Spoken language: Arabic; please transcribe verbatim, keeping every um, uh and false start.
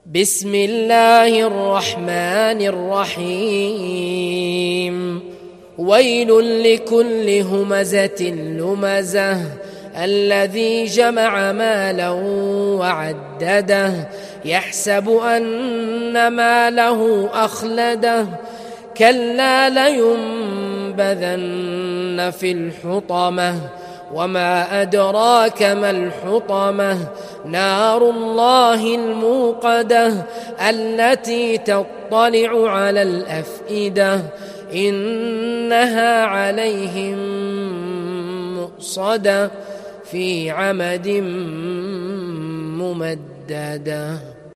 بسم الله الرحمن الرحيم ويل لكل همزة لمزة الذي جمع مالا وعدده يحسب أن ماله أخلده كلا لينبذن في الحطمة وما أدراك ما الحطمة نار الله الموقدة التي تطلع على الأفئدة إنها عليهم مؤصدة في عمد ممددة.